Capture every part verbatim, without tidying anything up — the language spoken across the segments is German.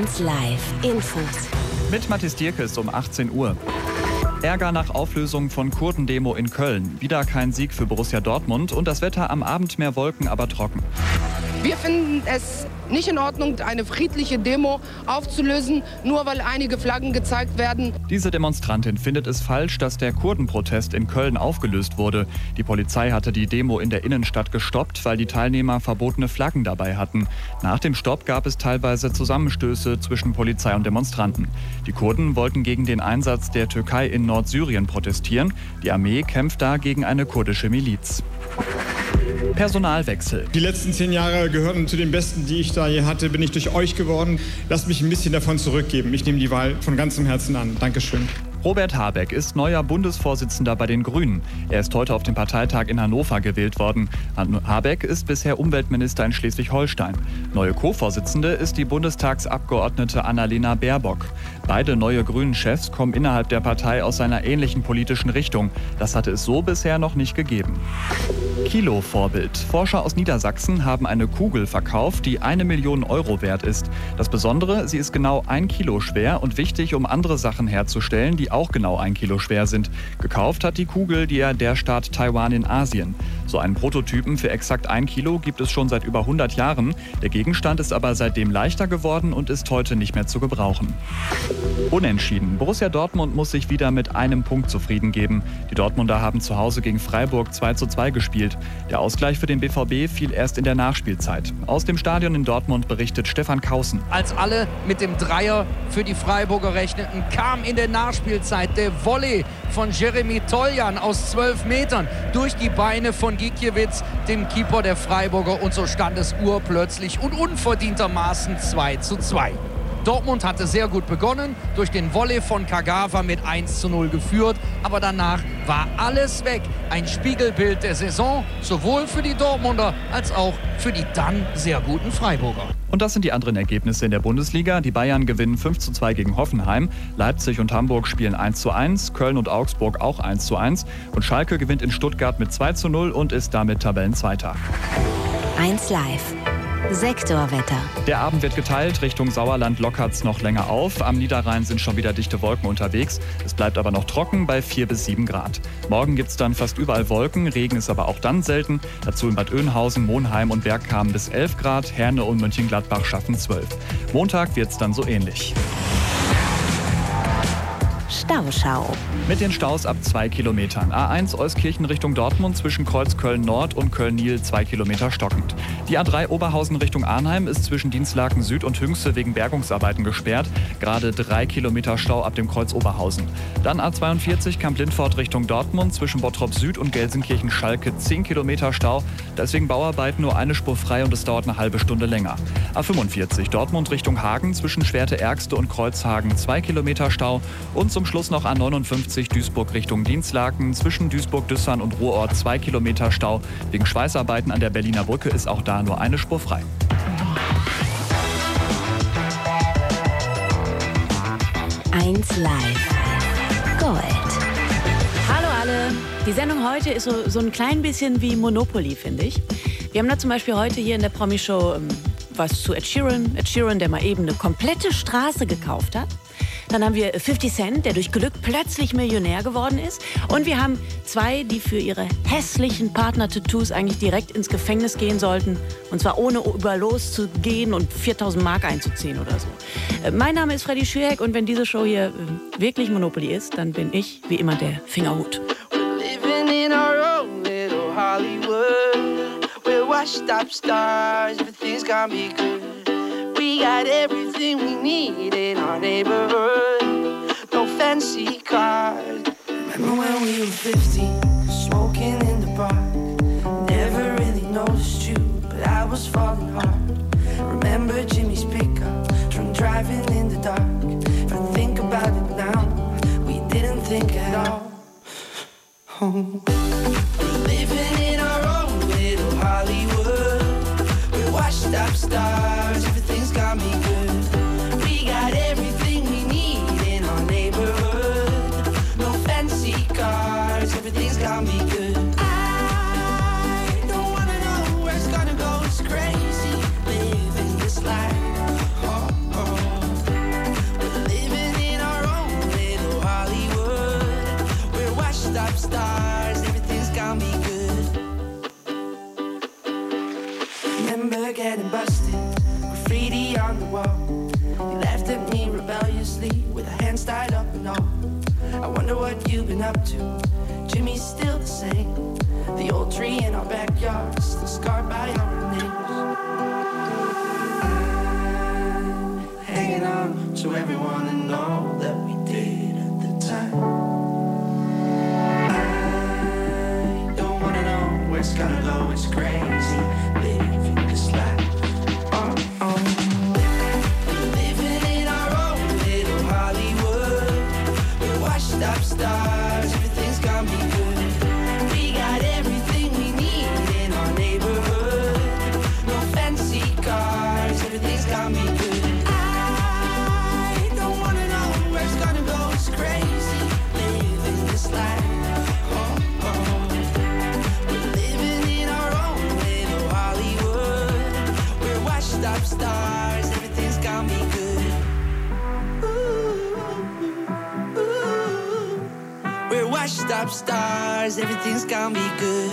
eins Live Infos. Mit Mathis Dierkes um achtzehn Uhr. Ärger nach Auflösung von Kurdendemo in Köln. Wieder kein Sieg für Borussia Dortmund und das Wetter am Abend mehr Wolken, aber trocken. Wir finden es nicht in Ordnung, eine friedliche Demo aufzulösen, nur weil einige Flaggen gezeigt werden. Diese Demonstrantin findet es falsch, dass der Kurdenprotest in Köln aufgelöst wurde. Die Polizei hatte die Demo in der Innenstadt gestoppt, weil die Teilnehmer verbotene Flaggen dabei hatten. Nach dem Stopp gab es teilweise Zusammenstöße zwischen Polizei und Demonstranten. Die Kurden wollten gegen den Einsatz der Türkei in Nordsyrien protestieren. Die Armee kämpft da gegen eine kurdische Miliz. Personalwechsel. Die letzten zehn Jahre gehören zu den besten, die ich da je hatte. Bin ich durch euch geworden. Lasst mich ein bisschen davon zurückgeben. Ich nehme die Wahl von ganzem Herzen an. Dankeschön. Robert Habeck ist neuer Bundesvorsitzender bei den Grünen. Er ist heute auf dem Parteitag in Hannover gewählt worden. Habeck ist bisher Umweltminister in Schleswig-Holstein. Neue Co-Vorsitzende ist die Bundestagsabgeordnete Annalena Baerbock. Beide neue Grünen-Chefs kommen innerhalb der Partei aus einer ähnlichen politischen Richtung. Das hatte es so bisher noch nicht gegeben. Kilo-Vorbild. Forscher aus Niedersachsen haben eine Kugel verkauft, die eine Million Euro wert ist. Das Besondere, sie ist genau ein Kilo schwer und wichtig, um andere Sachen herzustellen, die auch genau ein Kilo schwer sind. Gekauft hat die Kugel der, der Staat Taiwan in Asien. So einen Prototypen für exakt ein Kilo gibt es schon seit über hundert Jahren. Der Gegenstand ist aber seitdem leichter geworden und ist heute nicht mehr zu gebrauchen. Unentschieden. Borussia Dortmund muss sich wieder mit einem Punkt zufrieden geben. Die Dortmunder haben zu Hause gegen Freiburg zwei zu zwei gespielt. Der Ausgleich für den B V B fiel erst in der Nachspielzeit. Aus dem Stadion in Dortmund berichtet Stefan Kaußen. Als alle mit dem Dreier für die Freiburger rechneten, kam in der Nachspielzeit der Volley von Jeremy Toljan aus zwölf Metern durch die Beine von Gikiewicz, dem Keeper der Freiburger. Und so stand es urplötzlich und unverdientermaßen zwei zu zwei. Dortmund hatte sehr gut begonnen, durch den Volley von Kagawa mit eins zu null geführt, aber danach war alles weg. Ein Spiegelbild der Saison, sowohl für die Dortmunder als auch für die dann sehr guten Freiburger. Und das sind die anderen Ergebnisse in der Bundesliga. Die Bayern gewinnen fünf zu zwei gegen Hoffenheim, Leipzig und Hamburg spielen eins zu eins, Köln und Augsburg auch eins zu eins und Schalke gewinnt in Stuttgart mit zwei zu null und ist damit Tabellenzweiter. eins Live. Sektorwetter. Der Abend wird geteilt. Richtung Sauerland lockert's noch länger auf. Am Niederrhein sind schon wieder dichte Wolken unterwegs. Es bleibt aber noch trocken bei vier bis sieben Grad. Morgen gibt's dann fast überall Wolken. Regen ist aber auch dann selten. Dazu in Bad Oeynhausen, Monheim und Bergkamen bis elf Grad. Herne und Mönchengladbach schaffen zwölf. Montag wird's dann so ähnlich. Stauschau. Mit den Staus ab zwei Kilometern. A eins Euskirchen Richtung Dortmund zwischen Kreuz Köln-Nord und Köln-Nil zwei Kilometer stockend. Die A drei Oberhausen Richtung Arnheim ist zwischen Dienstlaken Süd und Hünxe wegen Bergungsarbeiten gesperrt. Gerade drei Kilometer Stau ab dem Kreuz Oberhausen. Dann A zweiundvierzig Kamp-Lindfort Richtung Dortmund zwischen Bottrop Süd und Gelsenkirchen-Schalke zehn Kilometer Stau. Deswegen Bauarbeiten nur eine Spur frei und es dauert eine halbe Stunde länger. A fünfundvierzig Dortmund Richtung Hagen zwischen Schwerte-Ergste und Kreuzhagen zwei Kilometer Stau. Und zum Schluss noch A neunundfünfzig Duisburg Richtung Dienstlaken zwischen Duisburg-Düssern und Ruhrort zwei Kilometer Stau. Wegen Schweißarbeiten an der Berliner Brücke ist auch da nur eine Spur frei. eins Live. Gold. Hallo alle. Die Sendung heute ist so, so ein klein bisschen wie Monopoly, finde ich. Wir haben da zum Beispiel heute hier in der Promi-Show ähm, was zu Ed Sheeran. Ed Sheeran, der mal eben eine komplette Straße gekauft hat. Dann haben wir fifty Cent, der durch Glück plötzlich Millionär geworden ist. Und wir haben zwei, die für ihre hässlichen Partner-Tattoos eigentlich direkt ins Gefängnis gehen sollten. Und zwar ohne über loszugehen und viertausend Mark einzuziehen oder so. Äh, mein Name ist Freddy Schürheck und wenn diese Show hier äh, wirklich Monopoly ist, dann bin ich wie immer der Fingerhut. We're living in our own little Hollywood. We're washed up stars, everything's gonna be good. We got everything we need in our neighborhood. No fancy cars. Remember when we were fifteen, smoking in the park. Never really noticed you, but I was falling hard. Remember Jimmy's pickup, drunk driving in the dark. If I think about it now, we didn't think at all. Oh. We're living in our own little Hollywood. We're washed up stars, everything's got me good. We got everything we need in our neighborhood. No fancy cars, everything's got me good. I don't wanna know where it's gonna go, it's crazy living this life. Oh, oh. Remember getting busted, graffiti on the wall. You laughed at me rebelliously with our hands tied up and all. I wonder what you've been up to. Jimmy's still the same. The old tree in our backyard is still scarred by our names. I'm hanging on to everyone and all that we did at the time. I don't wanna know where it's gonna go. It's crazy living this life. Oh, oh. We're living in our own little Hollywood. We're washed up stars. Everything's gonna be good. We got everything we need in our neighborhood. No fancy cars. Everything's gonna be good. I don't wanna know where it's gonna go. It's crazy living this life. Oh, oh. We're living in our own little Hollywood. We're washed up stars. Everything's gonna be good. Ooh, ooh. We're washed up stars. Everything's gonna be good.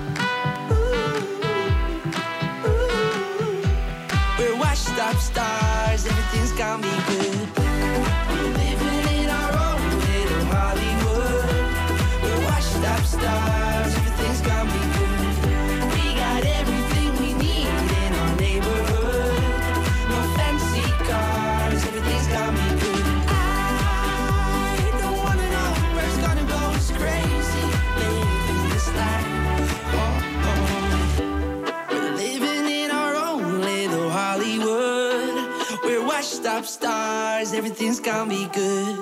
Ooh, ooh. We're washed up stars. Everything's gonna be good. We're living in our own little Hollywood. We're washed up stars. Everything's gonna be good. We got everything we need in our neighborhood. No fancy cars. Everything's gonna be good. I don't wanna know where it's gonna go. It's crazy living this life. Oh, oh. We're living in our own little Hollywood. We're washed up stars. Everything's gonna be good.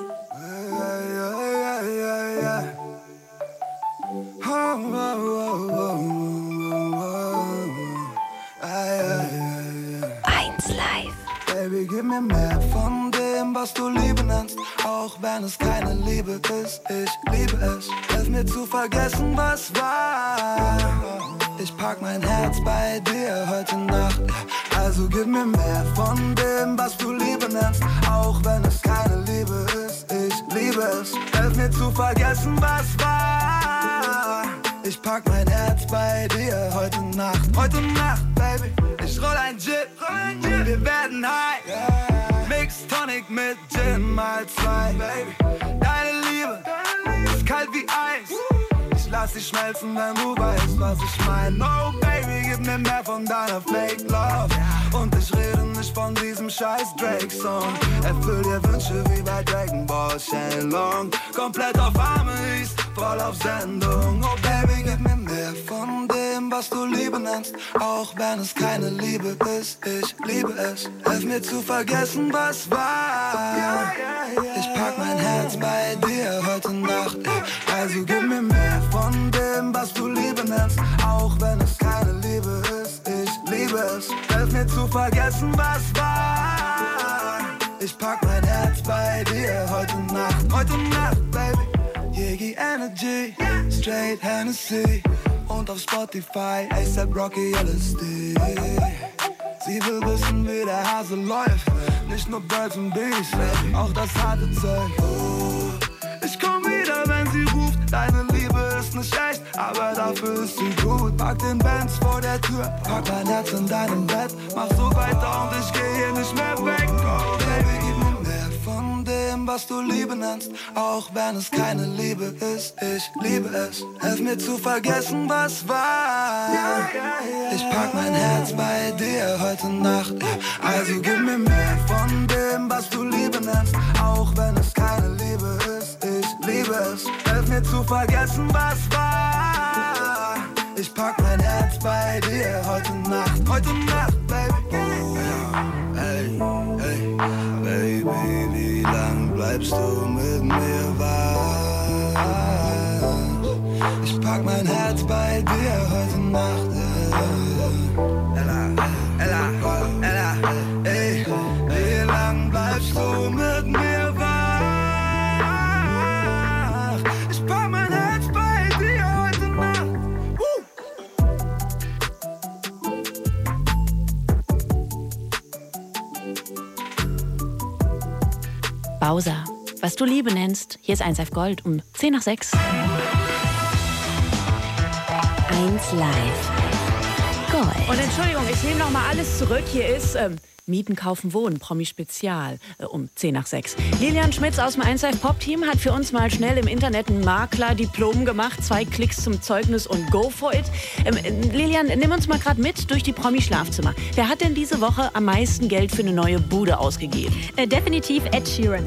eins Live. Baby, gib mir mehr von dem, was du Liebe nennst, auch wenn es keine Liebe ist. Ich liebe es, hilf mir zu vergessen, was war. Ich pack mein Herz bei dir heute Nacht. Also gib mir mehr von dem, was du Liebe nennst, auch wenn es keine Liebe ist. Ich liebe es, hilf mir zu vergessen, was war. Ich pack mein Herz bei dir heute Nacht. Heute Nacht, Baby, ich roll ein Gin, wir werden high. Mix Tonic mit Gin mal zwei, Baby. Deine Liebe ist kalt wie Eis. Ich lass dich schmelzen, wenn du weißt, was ich mein. Oh Baby, gib mir mehr von deiner Fake Love. Und ich rede nicht von diesem scheiß Drake-Song. Erfüll dir Wünsche wie bei Dragon Ball Shenlong. Komplett auf Arme ist voll auf Sendung. Oh Baby, gib mir mehr von dem, was du Liebe nennst, auch wenn es keine Liebe ist. Ich liebe es, hilf mir zu vergessen, was war. Ich pack mein Herz bei dir heute Nacht. Also gib mir mehr von dem, was du Liebe nennst, auch wenn es keine Liebe ist. Ich liebe es, hilf mir zu vergessen, was war. Ich pack mein Herz bei dir heute Nacht. Heute Nacht, Baby. Yegi Energy, Straight Hennessy und auf Spotify A$AP Rocky L S D. Sie will wissen, wie der Hase läuft, nicht nur Birds und Bees, auch das harte Zeug. Ich komm wieder, wenn sie ruft, deine Liebe ist nicht echt, aber dafür ist sie gut. Pack den Benz vor der Tür, pack mein Herz in deinem Bett, mach so weiter und ich geh hier nicht mehr weg. Oh Baby, gib mir mehr von dem, was du Liebe nennst, auch wenn es keine Liebe ist. Ich liebe es, hilf mir zu vergessen, was war. Ich pack mein Herz bei dir heute Nacht. Also gib mir mehr von dem, was du Liebe nennst, auch wenn es keine Liebe ist. Ich liebe es, hilf mir zu vergessen, was war. Ich pack mein Herz bei dir heute Nacht. Heute Nacht, Baby. Oh, hey, hey, Baby, wie lang bleibst du mit mir wach? Ich pack mein Herz bei dir heute Nacht. Ella, Ella, Ella, ey, wie lang bleibst du mit mir wach? Ich pack mein Herz bei dir heute Nacht. Woo! Bowser, was du Liebe nennst, hier ist eins Live Gold um zehn nach sechs. eins Live Gold. Und Entschuldigung, ich nehme noch mal alles zurück. Hier ist ähm, Mieten, Kaufen, Wohnen, Promi-Spezial äh, um zehn nach sechs. Lilian Schmitz aus dem eins Live Pop-Team hat für uns mal schnell im Internet ein Makler-Diplom gemacht. Zwei Klicks zum Zeugnis und go for it. Ähm, Lilian, nimm uns mal gerade mit durch die Promi-Schlafzimmer. Wer hat denn diese Woche am meisten Geld für eine neue Bude ausgegeben? Äh, definitiv Ed Sheeran.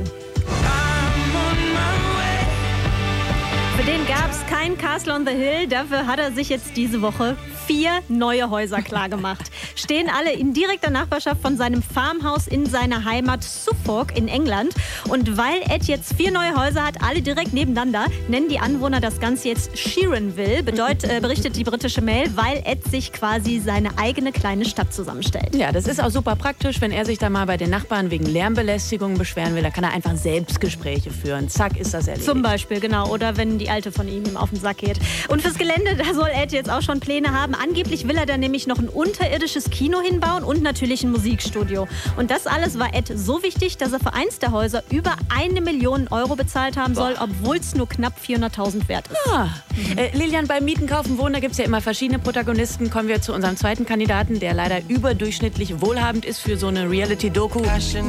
Für den gab es kein Castle on the Hill. Dafür hat er sich jetzt diese Woche vier neue Häuser klargemacht. Stehen alle in direkter Nachbarschaft von seinem Farmhaus in seiner Heimat Suffolk in England. Und weil Ed jetzt vier neue Häuser hat, alle direkt nebeneinander, nennen die Anwohner das Ganze jetzt Sheeranville. Bedeutet, äh, berichtet die britische Mail, weil Ed sich quasi seine eigene kleine Stadt zusammenstellt. Ja, das ist auch super praktisch, wenn er sich da mal bei den Nachbarn wegen Lärmbelästigung beschweren will. Da kann er einfach Selbstgespräche führen. Zack, ist das erledigt. Zum Beispiel, genau. Oder wenn die Alte von ihm ihm auf den Sack geht. Und fürs Gelände, da soll Ed jetzt auch schon Pläne haben. Angeblich will er da nämlich noch ein unterirdisches Kino hinbauen und natürlich ein Musikstudio. Und das alles war Ed so wichtig, dass er für eins der Häuser über eine Million Euro bezahlt haben soll, obwohl es nur knapp vierhunderttausend wert ist. Ah. Mhm. Äh, Lilian, beim Mieten, Kaufen, Wohnen, da gibt es ja immer verschiedene Protagonisten. Kommen wir zu unserem zweiten Kandidaten, der leider überdurchschnittlich wohlhabend ist für so eine Reality-Doku.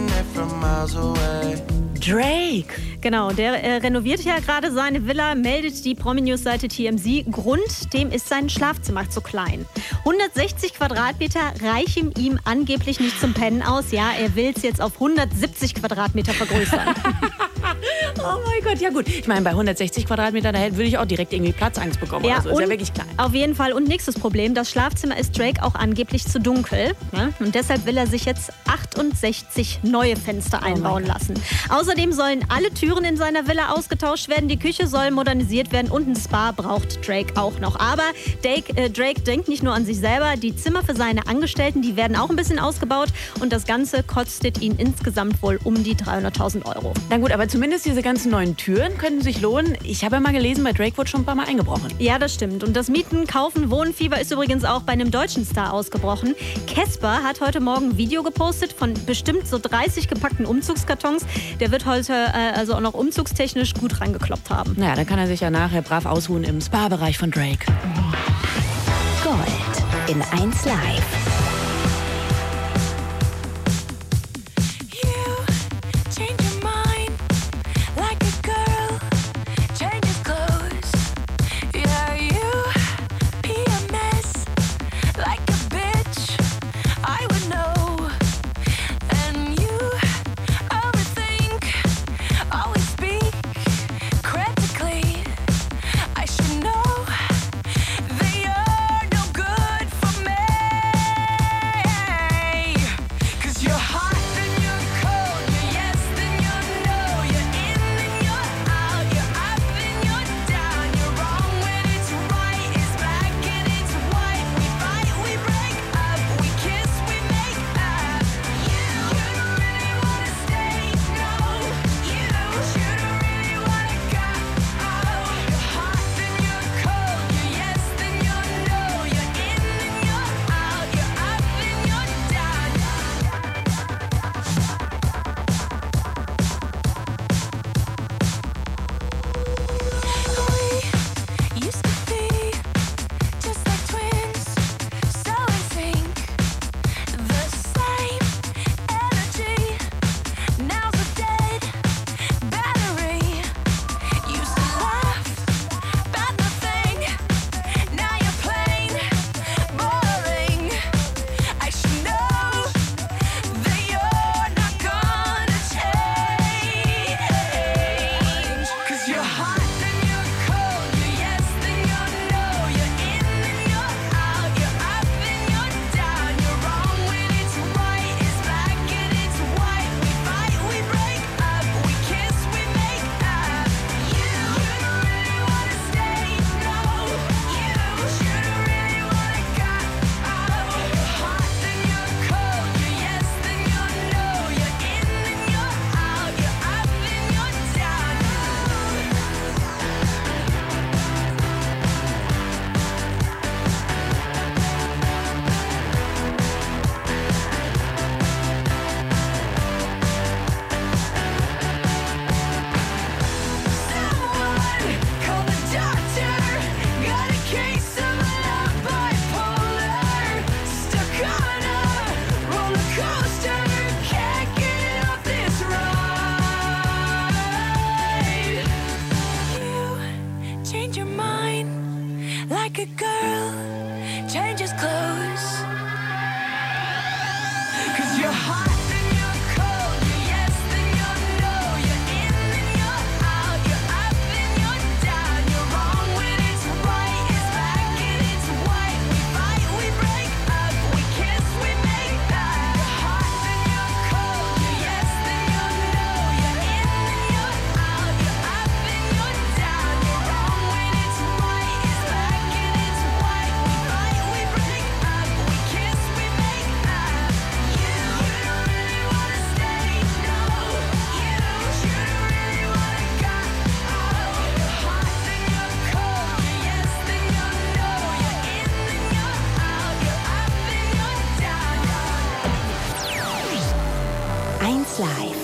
Drake. Genau, der äh, renoviert ja gerade seine Villa, meldet die Promi-News-Seite T M Z. Grund, dem ist sein Schlafzimmer zu klein. hundertsechzig Quadratmeter reichen ihm angeblich nicht zum Pennen aus. Ja, er will es jetzt auf hundertsiebzig Quadratmeter vergrößern. Oh mein Gott, ja gut. Ich meine, bei hundertsechzig Quadratmetern, da würde ich auch direkt irgendwie Platzangst bekommen. Ja, also ist ja wirklich klein. Auf jeden Fall. Und nächstes Problem, das Schlafzimmer ist Drake auch angeblich zu dunkel. Ne? Und deshalb will er sich jetzt achtundsechzig neue Fenster oh einbauen lassen. Außerdem sollen alle Türen in seiner Villa ausgetauscht werden, die Küche soll modernisiert werden und ein Spa braucht Drake auch noch. Aber Drake, äh, Drake denkt nicht nur an sich selber, die Zimmer für seine Angestellten, die werden auch ein bisschen ausgebaut und das Ganze kostet ihn insgesamt wohl um die dreihunderttausend Euro. Na gut, aber zumindest diese ganzen neuen Türen könnten sich lohnen. Ich habe ja mal gelesen, bei Drake wurde schon ein paar Mal eingebrochen. Ja, das stimmt. Und das Mieten, Kaufen, Wohnfieber ist übrigens auch bei einem deutschen Star ausgebrochen. Casper hat heute Morgen ein Video gepostet von bestimmt so dreißig gepackten Umzugskartons. Der wird heute äh, also auch noch umzugstechnisch gut rangekloppt haben. Naja, dann kann er sich ja nachher brav ausruhen im Spa-Bereich von Drake. Gold in eins Live. eins Live.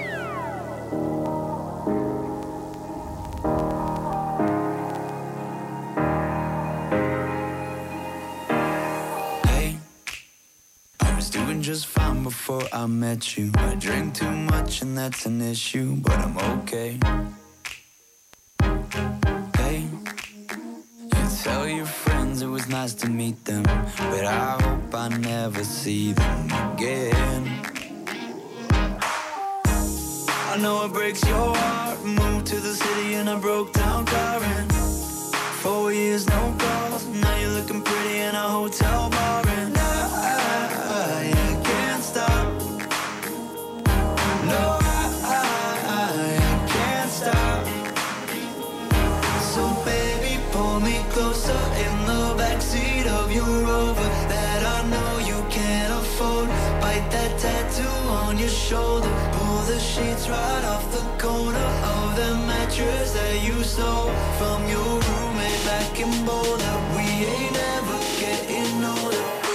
Just fine before I met you. I drink too much and that's an issue, but I'm okay. Hey, you tell your friends it was nice to meet them, but I hope I never see them again. I know it breaks your heart. Moved to the city in a broke down car and four years no calls. Now you're looking pretty in a hotel bar and I, I, I can't stop. No, I, I, I can't stop. So baby, pull me closer in the backseat of your Rover that I know you can't afford. Bite that tattoo on your shoulder. Pull the sheets right off the corner of the mattress that you stole from your roommate back in Boulder. We ain't ever getting older.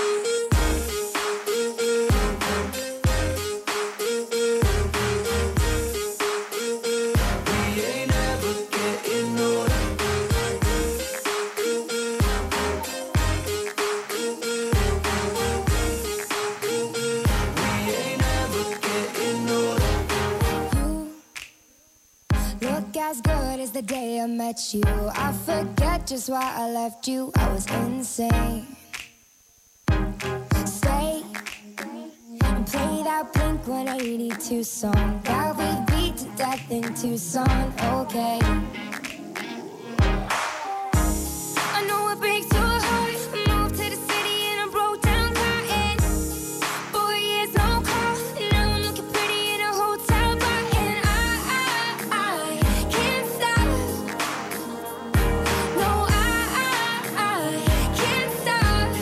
As good as the day I met you, I forget just why I left you. I was insane. Stay and play that Blink one eighty-two song that we beat to death in Tucson. Okay. I know it breaks your heart. Moved to the city in a broke down car and four years no call. Now I'm looking pretty in a hotel bar and I, I, I can't stop. No, I, I, I can't stop.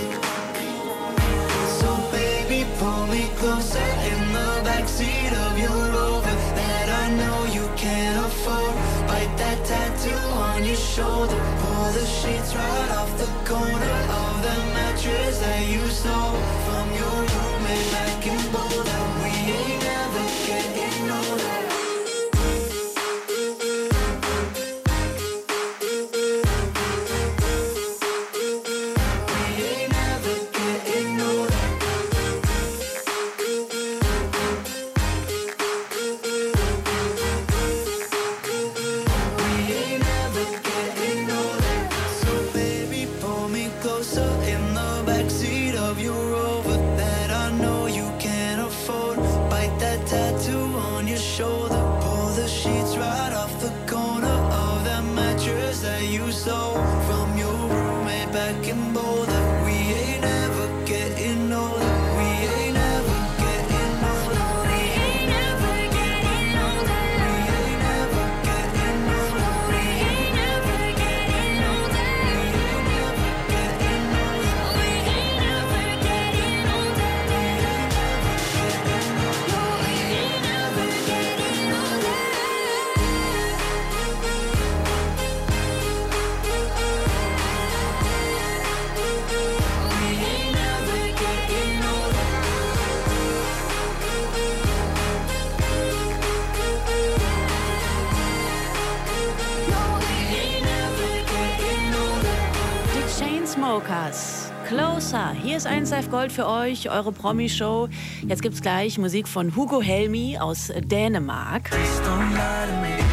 So baby, pull me closer in the backseat of your Rover that I know you can't afford. Bite that tattoo on your shoulder. Pull the sheets right off the corner of the mattress that you stole from your roommate back in Boulder. We ain't ever getting older. We ain't ever getting older. We ain't ever getting older. So baby, pull me closer in the backseat of your Rover that I know you can't afford. Bite that tattoo on your shoulder. Pull the sheets right off the corner of that mattress that you stole from your roommate back in Boulder. We ain't ever getting older. We ain't ever getting older. We ain't ever getting older. We ain't ever getting older. We ain't ever getting older. We ain't ever getting older. We ain't ever getting older. We ain't ever getting older. No, we ain't ever getting older. Die Chainsmokers. Closer. Hier ist eins Live Gold für euch, eure Promi-Show. Jetzt gibt's gleich Musik von Hugo Helmi aus Dänemark. Don't lie to me.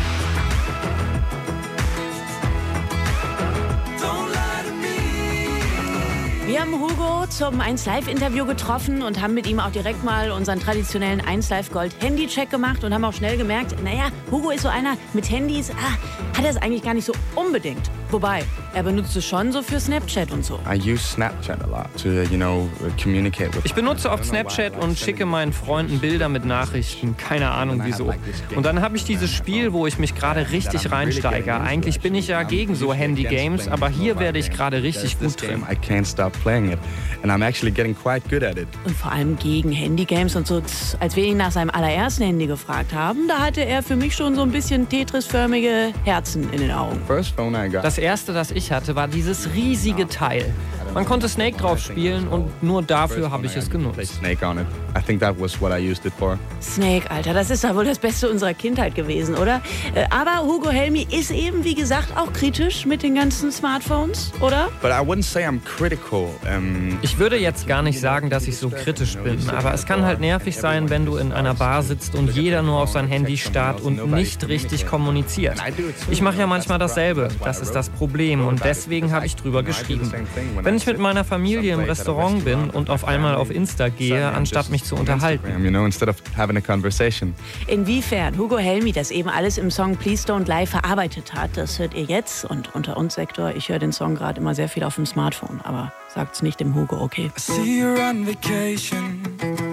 Don't lie to me. Wir haben Hugo zum eins Live Interview getroffen und haben mit ihm auch direkt mal unseren traditionellen eins Live Gold Handy-Check gemacht und haben auch schnell gemerkt, naja, Hugo ist so einer mit Handys, ah, hat er es eigentlich gar nicht so unbedingt. Wobei, er benutzt es schon so für Snapchat und so. I use Snapchat a lot to, you know, communicate with. Ich benutze oft Snapchat und schicke meinen Freunden Bilder mit Nachrichten. Keine Ahnung wieso. Und dann habe ich dieses Spiel, wo ich mich gerade richtig reinsteige. Eigentlich bin ich ja gegen so Handy-Games, aber hier werde ich gerade richtig gut drin. I can't stop playing it and I'm actually getting quite good at it. Und vor allem gegen Handy-Games und so. Als wir ihn nach seinem allerersten Handy gefragt haben, da hatte er für mich schon so ein bisschen Tetris-förmige Herzen in den Augen. First phone I got. Das erste, das ich hatte, war dieses riesige Teil. Man konnte Snake drauf spielen und nur dafür habe ich es genutzt. Snake on it. I think that was what I used it for. Snake, Alter, das ist doch wohl das Beste unserer Kindheit gewesen, oder? Äh, Aber Hugo Helmi ist eben, wie gesagt, auch kritisch mit den ganzen Smartphones, oder? But I wouldn't say I'm critical. Um, Ich würde jetzt gar nicht sagen, dass ich so kritisch bin, aber es kann halt nervig sein, wenn du in einer Bar sitzt und jeder nur auf sein Handy starrt und nicht richtig kommuniziert. Ich mache ja manchmal dasselbe, das ist das Problem und deswegen habe ich drüber geschrieben. Wenn ich mit meiner Familie im Restaurant bin und auf einmal auf Insta gehe, anstatt mich zu unterhalten. you know, instead of having a conversation. Inwiefern Hugo Helmi das eben alles im Song Please Don't Lie verarbeitet hat, das hört ihr jetzt. Und unter uns, Sektor, ich höre den Song gerade immer sehr viel auf dem Smartphone, aber sagt's nicht dem Hugo, okay? I see you're on vacation.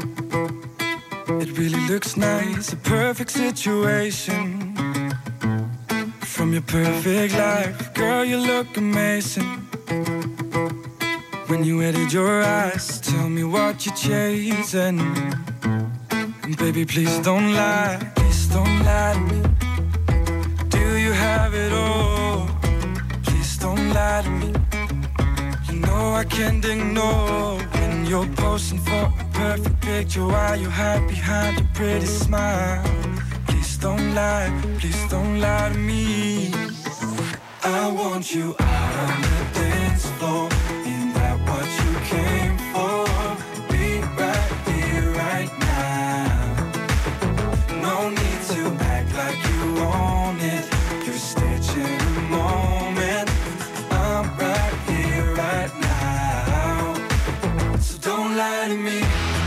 It really looks nice, a perfect situation. From your perfect life, girl, you look amazing. When you edit your eyes, tell me what you're chasing. And baby, please don't lie, please don't lie to me. Do you have it all? Please don't lie to me. You know I can't ignore when you're posing for a perfect picture while you hide behind a pretty smile. Please don't lie, please don't lie to me. I want you out on the dance floor. Ain't that what you came for? Be right here, right now. No need to act like you own it. You're staging a moment. I'm right here, right now. So don't lie to me.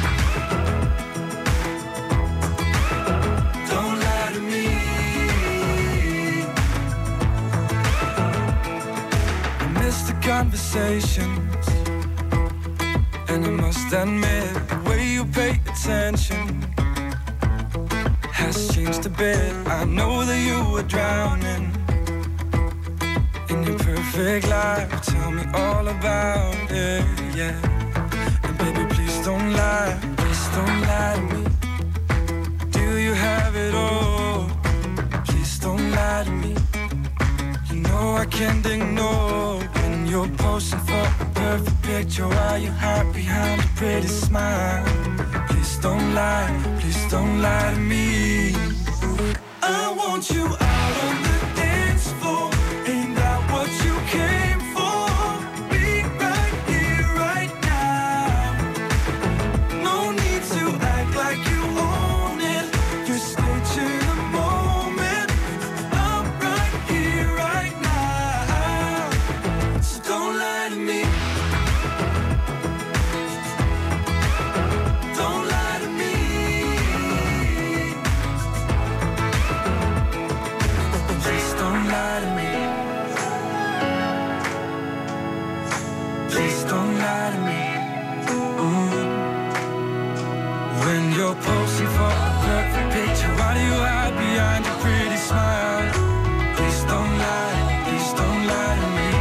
Don't lie to me. I miss the conversations, and I must admit the way you pay attention has changed a bit. I know that you were drowning in your perfect life. Tell me all about it, yeah. And baby, please don't lie, please don't lie to me. Do you have it all? Please don't lie to me. You know I can't ignore when you're posing for a perfect picture while you hide behind a pretty smile. Please don't lie, please don't lie to me. I want you out on the dance floor. Ain't that what you came for? Be right here, right now. No need to act like you own it. You're staging a moment. I'm right here, right now. So don't lie to me. Don't lie to me. Please don't lie to me. Please don't lie to me. Ooh. When you're posing for a perfect picture, why do you hide behind your pretty smile? Please don't lie, please don't lie to me.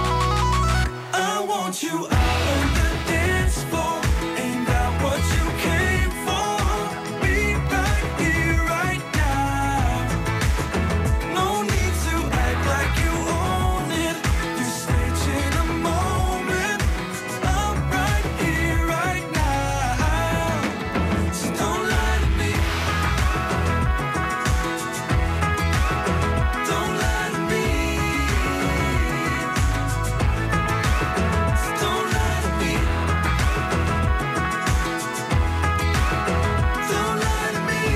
I want you out on the dance floor. Ain't that what you came for? Be right here, right now. No need to act like you own it. You're staging a moment. I'm right here, right now. So don't lie to me. Don't lie to me. So don't lie to me. Don't lie to me.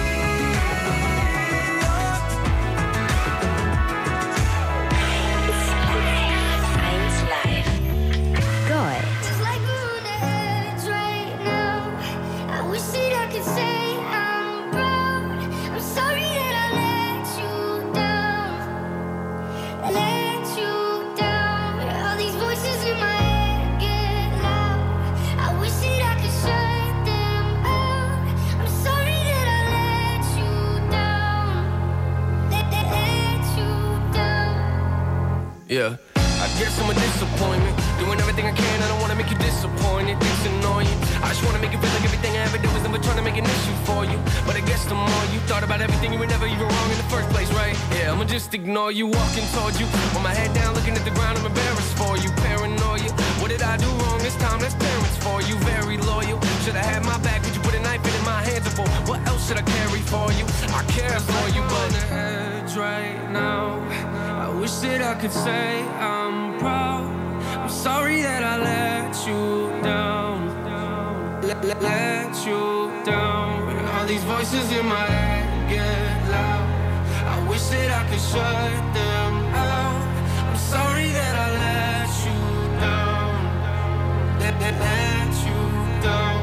eins Live. Gold. Just like we're on the edge right now. I wish that I could say I'm proud. I'm sorry that I let you down. Let you down. All these voices in my head get loud. I wish that I could shut them out. I'm sorry that I let you down. Let, let, let you down. Yeah, I guess I'm a disappointment. Doing everything I can, I don't wanna make you disappointed. Things annoying. I just wanna make you feel like everything I ever do is never trying to make an issue for for you. But I guess the more you thought about everything, you were never even wrong in the first place, right? Yeah, I'ma just ignore you, walking toward you. With my head down, looking at the ground, I'm embarrassed for you. Paranoia, what did I do wrong this time? That's parents for you, very loyal. Should've had my back, but you put a knife in my hands for. What else should I carry for you? I care for you, but on the edge right now. I wish that I could say I'm proud. I'm sorry that I let you down. Let, let, let you down. All these voices in my head get loud. I wish that I could shut them out. I'm sorry that I let you down. Let, let, let you down.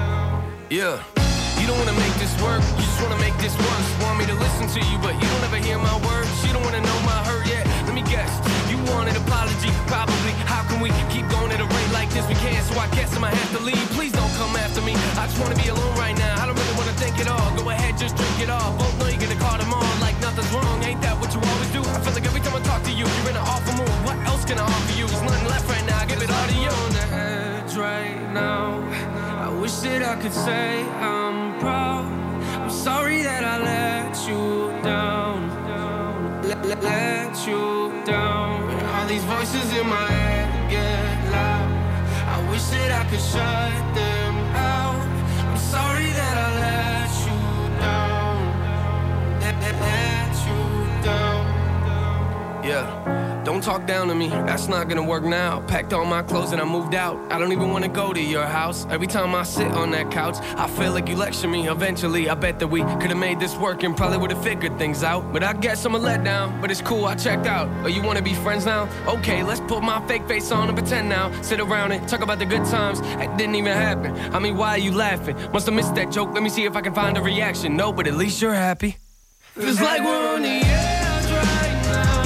Yeah. You don't wanna make this work, you just wanna make this worse. Want me to listen to you, but you don't ever hear my words. You don't wanna know my hurt yet. Let me guess, you want an apology, probably. How can we keep going at a rate like this? We can't, so I guess I might have to leave. Please don't come after me. I just wanna be alone right now. I don't really wanna think at all. Go ahead, just drink it all. Both know you're gonna call them on like nothing's wrong. Ain't that what you always do? I feel like every time I talk to you, you're in an awful mood. What else can I offer you? There's nothing left right now. I give it all to you. On the edge right now. I wish that I could say I'm proud. I'm sorry that I let you down. Let, let, let you down. All these voices in my head get loud. I wish that I could shut them out. I'm sorry that I let you down. Let, let, let you down. Yeah. Don't talk down to me, that's not gonna work now. Packed all my clothes and I moved out. I don't even wanna go to your house. Every time I sit on that couch, I feel like you lecture me. Eventually, I bet that we could've made this work and probably would've figured things out. But I guess I'm a letdown, but it's cool, I checked out. Oh, you wanna be friends now? Okay, let's put my fake face on and pretend now. Sit around and talk about the good times. It didn't even happen. I mean, why are you laughing? Must have missed that joke, let me see if I can find a reaction. No, but at least you're happy. Feels like we're on the edge right now.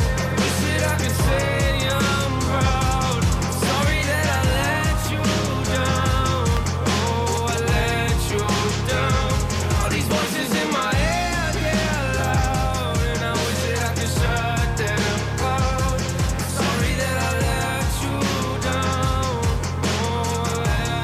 I could say I'm proud. Sorry that I let you down. Oh, I let you down. All these voices in my head get loud, and I wish that I could shut them out. Sorry that I let you down. Oh,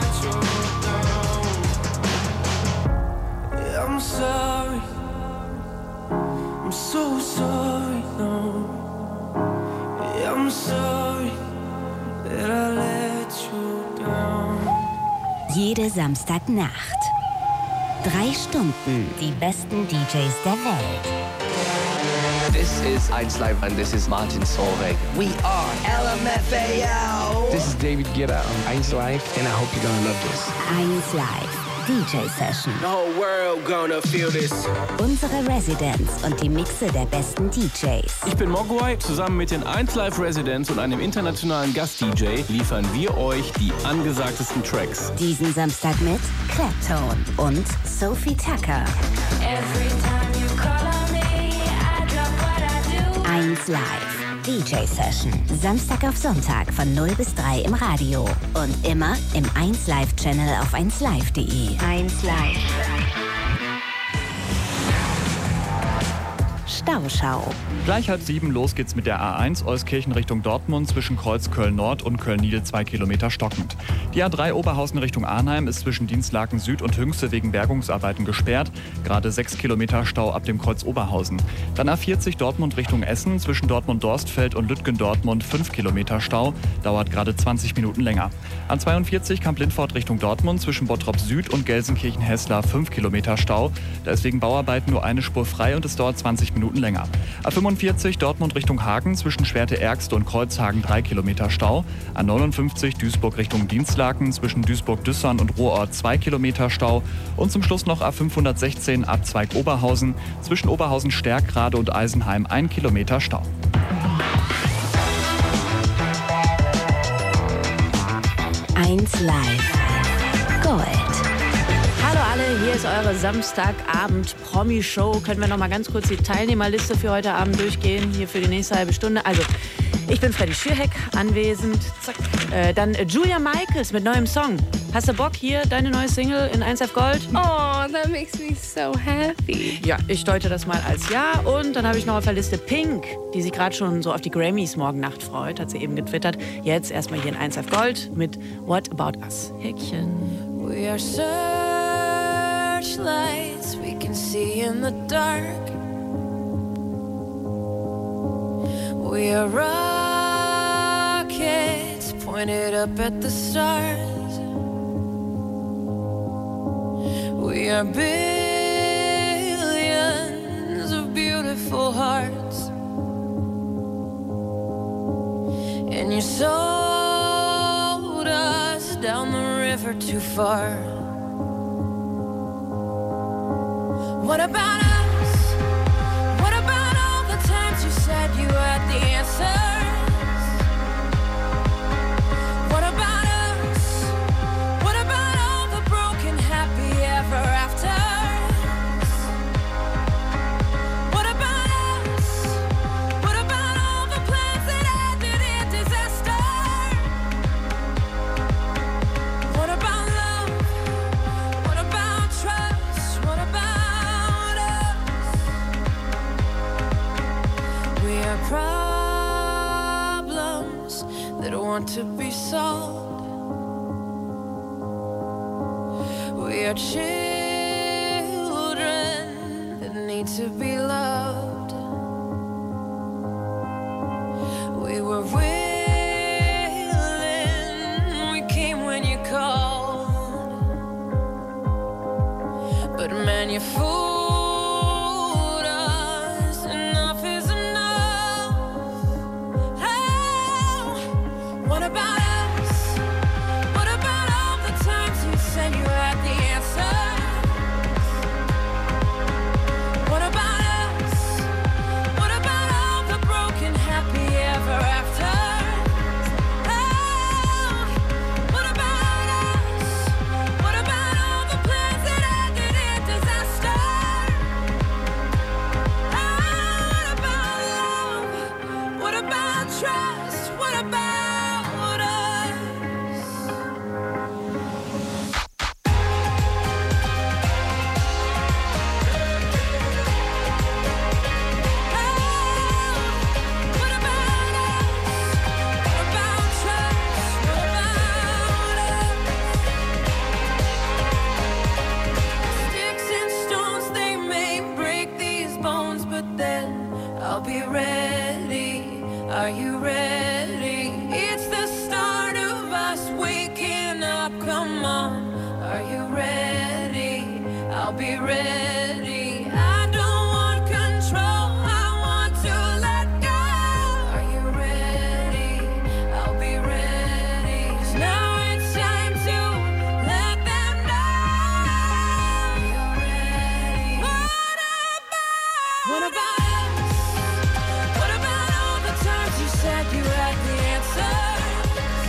I let you down. Yeah, I'm sorry. I'm so sorry, no. I'm sorry that I let you down. Jede Samstagnacht. Drei Stunden die besten D Js der Welt. This is eins Live and this is Martin Solveig. We are L M F A O. This is David Guetta on eins Live and I hope you're gonna love this. eins Live. D J Session. The whole world gonna feel this. Unsere Residents und die Mixe der besten D Js. Ich bin Mogwai. Zusammen mit den eins Live Residents und einem internationalen Gast-D J liefern wir euch die angesagtesten Tracks. Diesen Samstag mit Claptone und Sophie Tucker. eins Live. D J Session. Samstag auf Sonntag von null bis drei im Radio. Und immer im eins Live Channel auf eins live punkt de. eins Live. Stauschau. Gleich halb sieben, los geht's mit der A eins Euskirchen Richtung Dortmund zwischen Kreuz Köln-Nord und Köln-Niedel zwei Kilometer stockend. Die A drei Oberhausen Richtung Arnheim ist zwischen Dienstlaken Süd und Hüngste wegen Bergungsarbeiten gesperrt. Gerade sechs Kilometer Stau ab dem Kreuz Oberhausen. Dann A vierzig Dortmund Richtung Essen zwischen Dortmund-Dorstfeld und Lütgendortmund fünf Kilometer Stau. Dauert gerade zwanzig Minuten länger. A zweiundvierzig Kamp-Lindfort Richtung Dortmund zwischen Bottrop Süd und Gelsenkirchen-Hesslar fünf Kilometer Stau. Da ist wegen Bauarbeiten nur eine Spur frei und es dauert zwanzig Minuten länger. A fünfundvierzig Dortmund Richtung Hagen zwischen Schwerte-Ergste und Kreuzhagen drei Kilometer Stau. A neunundfünfzig Duisburg Richtung Dienstlaken zwischen Duisburg-Düssern und Ruhrort zwei Kilometer Stau. Und zum Schluss noch A fünfhundertsechzehn Abzweig Oberhausen zwischen Oberhausen-Stärkrade und Eisenheim ein Kilometer Stau. eins Live. Gold. Hallo alle, hier ist eure Samstagabend-Promi-Show. Können wir noch mal ganz kurz die Teilnehmerliste für heute Abend durchgehen, hier für die nächste halbe Stunde. Also, ich bin Freddy Schürheck, anwesend. Zack. Äh, dann Julia Michaels mit neuem Song. Hast du Bock, hier deine neue Single in eins Live Gold? Oh, that makes me so happy. Ja, ich deute das mal als ja. Und dann habe ich noch auf der Liste Pink, die sich gerade schon so auf die Grammys morgen Nacht freut, hat sie eben getwittert. Jetzt erstmal hier in eins Live Gold mit What About Us. Häkchen. We are searchlight stay in the dark. We are rockets pointed up at the stars. We are billions of beautiful hearts. And you sold us down the river too far. What about us? What about all the times you said you had the answers? What about us? What about all the broken happy ever afters? What about us? What about all the plans that ended in disaster? What about love? What about trust? What about us? We are problems that want to be solved. We are children that need to be loved. We were willing, we came when you called. But man, you fooled us. Enough is enough. Oh, what about us? What about all the times you said you had the answers? What about us? What about all the broken happy ever afters? Oh, what about us? What about all the plans that ended in disaster? Oh, what about love? What about trust? What about us? What about us? What about trust? What about us? Sticks and stones, they may break these bones, but then I'll be ready. Are you ready? It's the start of us waking up. Come on, are you ready? I'll be ready. I don't want control, I want to let go. Are you ready? I'll be ready. 'Cause now it's time to let them know. You're ready. What about? What about us? What about all the times you said you had the answers?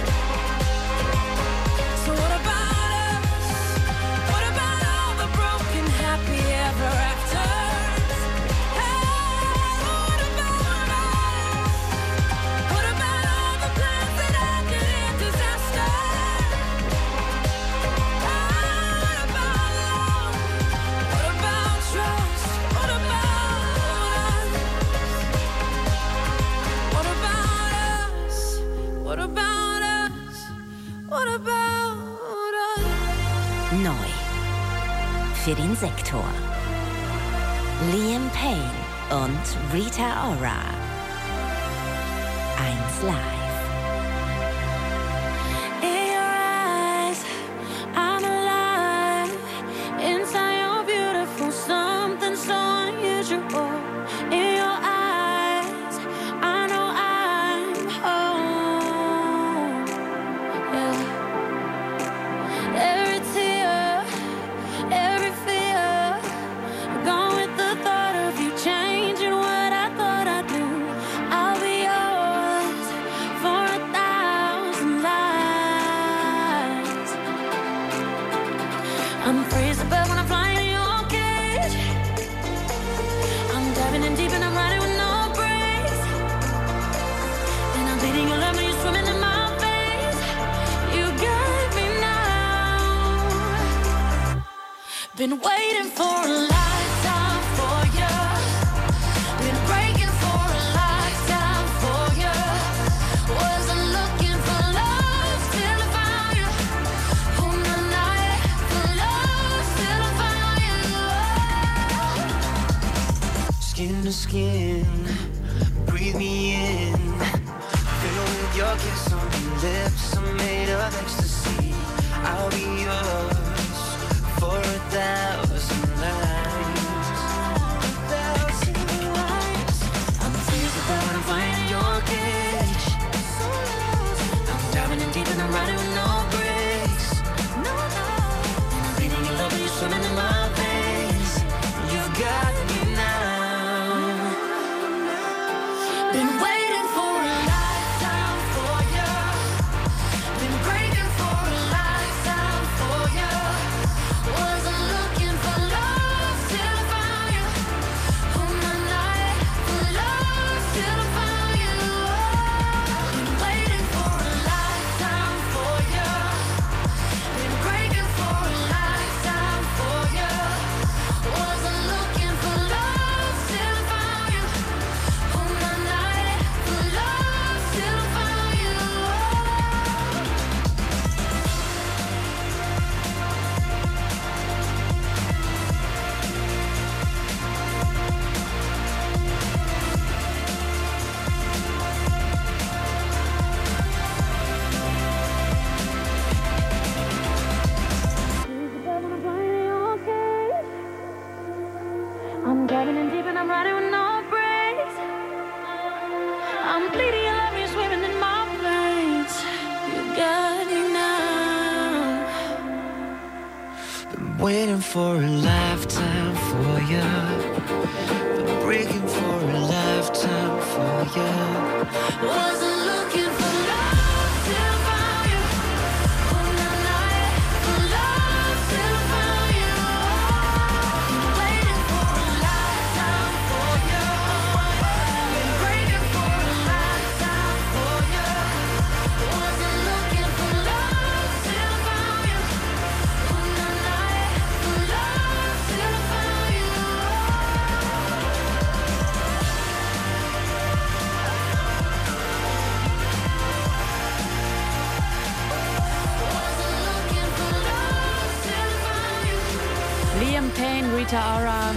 So what about us? What about all the broken happy ever afters? Hey, what about us? What about all the plans that ended in disaster? Oh, what about love? What about trust? What about us? What about us? What about us? What about us? Neu. Für den Sektor. Liam Payne und Rita Ora. eins Live. In your eyes, I'm alive. Inside you're beautiful, something so unusual. In your eyes, I know I'm home. Yeah. Every tear, every fear, gone with the thought of you changing what I thought I knew. I'll be yours for a thousand lives. I'm free as a bird when I'm flying in your cage. I'm diving in deep and I'm riding with no brakes. And I'm bleeding your love when you're swimming in my face. You got me now. Been waiting for a lifetime for you. Been breaking for a lifetime for you. Wasn't looking for love till I found you. On the night for love till I found you. skin to skin. Breathe me in. Fill with your kiss on your lips. I'm made of ecstasy. I'll be yours for a thousand nights. Thousand nights. I'm freezing when I'm flying in your cage. I'm diving in deep and I'm riding with no brakes. No, no. I'm breathing your love and you're swimming in my veins. You've got me now. Been waiting for a lifetime for you. Been breaking for a lifetime for you. Wasn't looking for love till I found you. On my night for love till I found you. Been waiting for a lifetime for you. Been breaking for a lifetime for you. Wasn't looking for love till I found you. On my night for love till I found you. I'm diving in deep and I'm riding with no brakes. I'm bleeding, you love me, swimming in my veins. You got me now. Been waiting for a lifetime for you. Been breaking for a lifetime for you. Wasn't looking for love till I found you. On the night for love till I found you. Been waiting for a lifetime for you. Been breaking for a lifetime for you. Wasn't looking for love till I found you. On the night for love till I found you. Liam Payne, Rita Ora,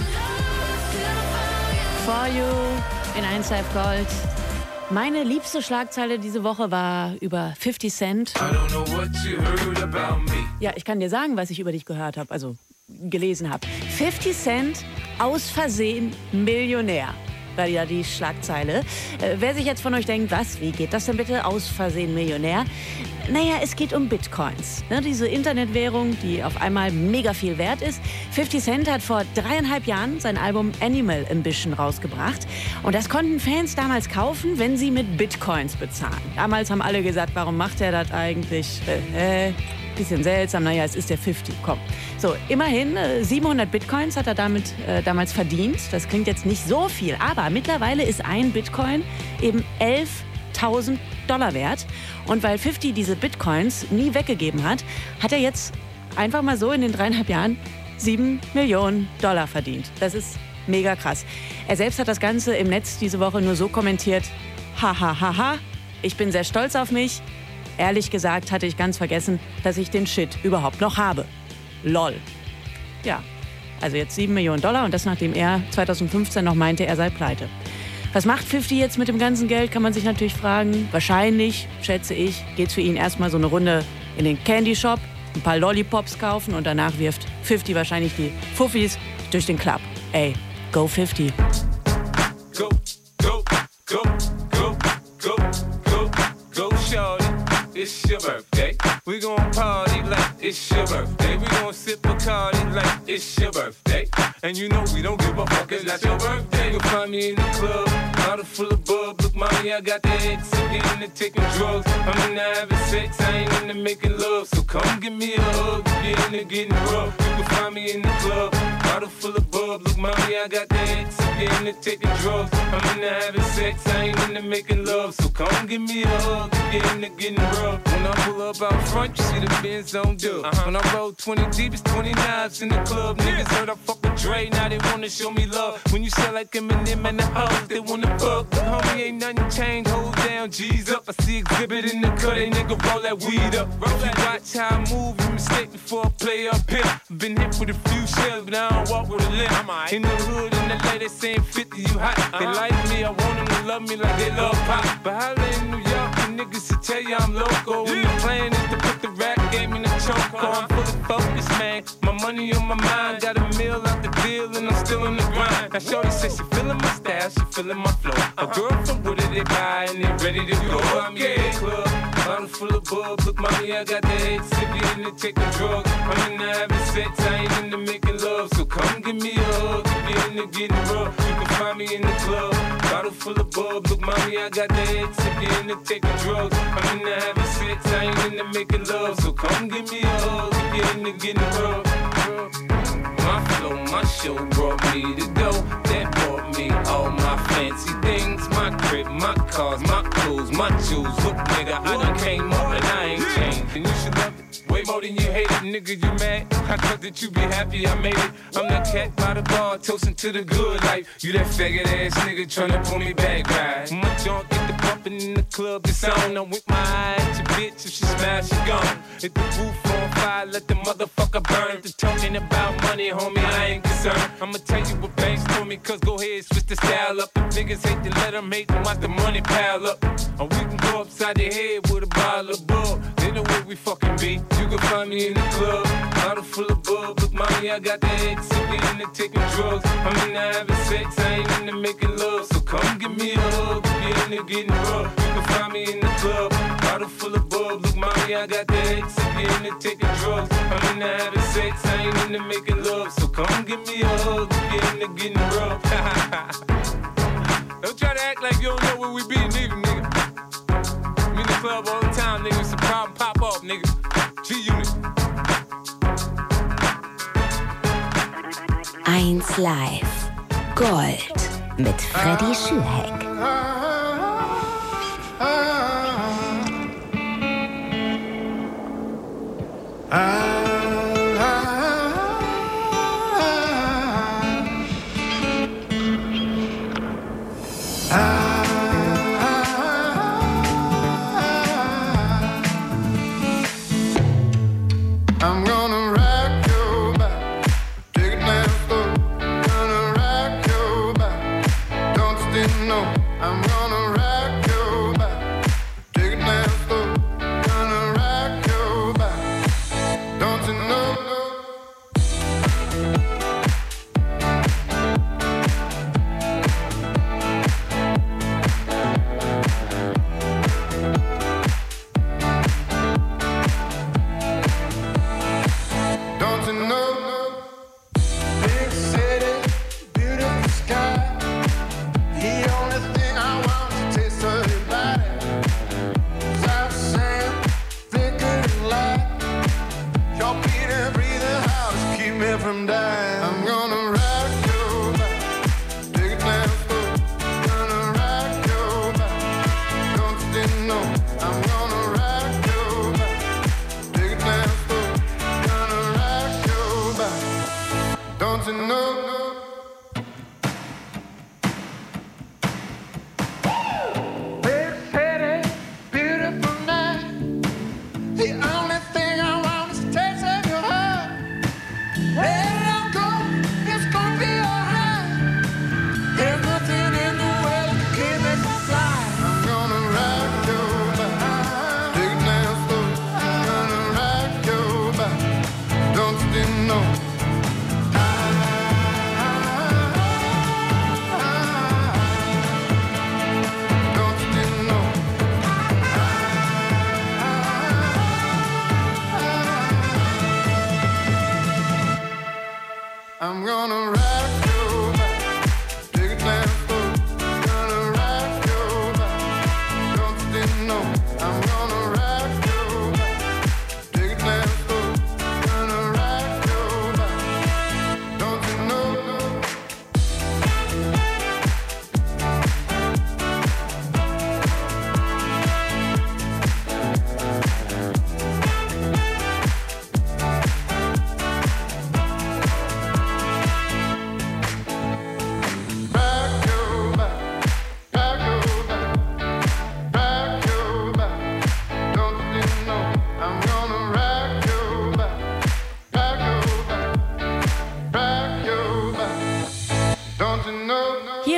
For You in eins Live Gold. Meine liebste Schlagzeile diese Woche war über fifty Cent. Ja, ich kann dir sagen, was ich über dich gehört habe, also gelesen habe. fifty Cent aus Versehen Millionär. War ja die Schlagzeile. Äh, wer sich jetzt von euch denkt, was, wie geht das denn bitte, aus Versehen Millionär? Naja, es geht um Bitcoins. Ne, diese Internetwährung, die auf einmal mega viel wert ist. fifty Cent hat vor dreieinhalb Jahren sein Album Animal Ambition rausgebracht. Und das konnten Fans damals kaufen, wenn sie mit Bitcoins bezahlen. Damals haben alle gesagt, warum macht er das eigentlich? Äh, äh, bisschen seltsam, naja, es ist der fifty, komm. So, immerhin, äh, siebenhundert Bitcoins hat er damit äh, damals verdient. Das klingt jetzt nicht so viel, aber mittlerweile ist ein Bitcoin eben elftausend Dollar wert. Und weil fifty diese Bitcoins nie weggegeben hat, hat er jetzt einfach mal so in den dreieinhalb Jahren sieben Millionen Dollar verdient. Das ist mega krass. Er selbst hat das Ganze im Netz diese Woche nur so kommentiert: Ha, ha, ha, ha, ich bin sehr stolz auf mich. Ehrlich gesagt hatte ich ganz vergessen, dass ich den Shit überhaupt noch habe. Lol. Ja, also jetzt sieben Millionen Dollar und das, nachdem er zweitausendfünfzehn noch meinte, er sei pleite. Was macht fifty jetzt mit dem ganzen Geld, kann man sich natürlich fragen. Wahrscheinlich, schätze ich, geht's für ihn erstmal so eine Runde in den Candy Shop, ein paar Lollipops kaufen und danach wirft fifty wahrscheinlich die Fuffis durch den Club. Ey, go fifty. Go, go, go, go, go, go, go, shorty. It's your birthday. We gon' party like it's your birthday. We gon' sip Bacardi like it's your birthday. And you know we don't give a fuck, it's not your birthday. You'll find me in the club, bottle full of bub. Look, mommy, I got the X, I'm getting into taking drugs. I'm into having sex, I ain't into making love. So come give me a hug, get into getting rough. You can find me in the club, bottle full of bub. Look, mommy, I got the X, I'm getting into taking drugs. I'm into having sex, I ain't into making love. So come give me a hug, get into getting rough. When I pull up out front, you see the Benz on dub. Uh-huh. When I roll twenty deep, it's twenty knives in the club. Niggas heard I fuck with Dre, now they wanna show me love. When you sell like Eminem and the hoes, they wanna fuck. But homie, ain't nothing changed, hold down, G's up. I see exhibit in the cut, they nigga roll that weed up. Roll that. Watch how I move, you mistake before I play up here. Been hit with a few shells, but I don't walk with a limp. In the hood, in the lady say saying fifty, you hot. They like me, I want them to love me like they love pop. But holla in New York, the niggas to tell you I'm loco. And the plan is to put the rap game in the choke. I'm fully focused, man. My money on my mind. Got a meal out the deal and I'm still on the grind. Now shorty says she feeling my style, she feeling my flow. A girl from Wooded, they buy and they ready to go. I'm in the club, bottle full of bub. Look, mommy, I got the head sippy in the taking drugs. I'm in the having sex, I ain't into making love. So come give me a hug, if you're into getting rough. You can find me in the club, bottle full of bub. Look, mommy, I got the head sippy in the taking drugs. I'm in the having sex, I ain't into making love. So come give me a hug, if you're into getting rough. My flow, my show brought me to go. That brought me all my fancy things. My crib, my cars, my clothes, my jewels. Look, nigga, I done came up and I ain't changed. And you should love it way more than you hate it. Nigga, you mad? I thought that you be happy I made it. I'm that cat by the bar, toasting to the good life. You that faggot ass nigga tryna pull me back, right? My junk get the bumping in the club, it's on. I'm with my eye at your bitch, if she smash, she gone. Hit the roof on fire, let the motherfucker burn. The talking about money, homie, I ain't concerned. I'ma tell you what banks told me, cause go ahead, switch the style up. The niggas hate to let them hate them, watch the money pile up. Or we can go upside the head with a bottle of bull. They know where we fucking be. You can find me in the club, bottle full of bub. Look, mommy, I got the head sippy into taking drugs. I'm into having sex, I ain't into making love. So come give me a hug, if you're into getting rough. You can find me in the club, bottle full of bub. Look, mommy, I got the head sippy into taking drugs. I'm into having sex, I ain't into making love. So come give me a hug, if you're into getting rough. Don't try to act like you don't know where we be, nigga, nigga. I'm in the club all the time, nigga. It's a problem, pop off, nigga. G-Unit. eins Live Gold mit Freddy Schürheck. I'm gonna rock your back, take it down slow. Gonna rock your back, don't you didn't know? I'm gonna rock your back, take it down slow. Gonna rock your back, don't you know? Don't you know? Big city, beautiful sky. The only thing I want is to taste of your body. South sand, thicker than light. Your beating, breathing house keep me from dying. I'm gonna rock your back, take it down slow. Gonna rock your back, don't you didn't know? I'm gonna rock your back, take it down slow. Gonna rock your back, don't you know? Big city, beautiful night. The only thing I want is to taste of your heart. Let it go, it's gonna be alright. There's nothing in the world that can keep me from flying. I'm gonna rock your back, take it down slow. Gonna rock your back, don't you didn't know? Don't you didn't know? I'm gonna rock your back, take it down slow. Gonna rock your back, don't you didn't know? I'm gonna rock your back, take it down slow. Gonna rock your back, don't you know?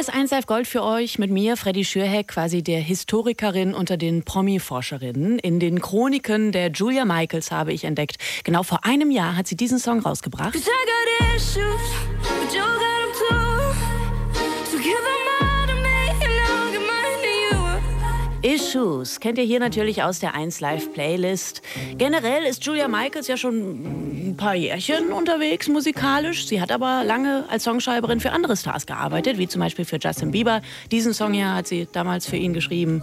ist eins Live Gold für euch mit mir, Freddy Schürheck, quasi der Historikerin unter den Promi-Forscherinnen. In den Chroniken der Julia Michaels habe ich entdeckt, genau vor einem Jahr hat sie diesen Song rausgebracht. Issues kennt ihr hier natürlich aus der eins Live Playlist. Generell ist Julia Michaels ja schon ein paar Jährchen unterwegs musikalisch. Sie hat aber lange als Songschreiberin für andere Stars gearbeitet, wie zum Beispiel für Justin Bieber. Diesen Song hier hat sie damals für ihn geschrieben.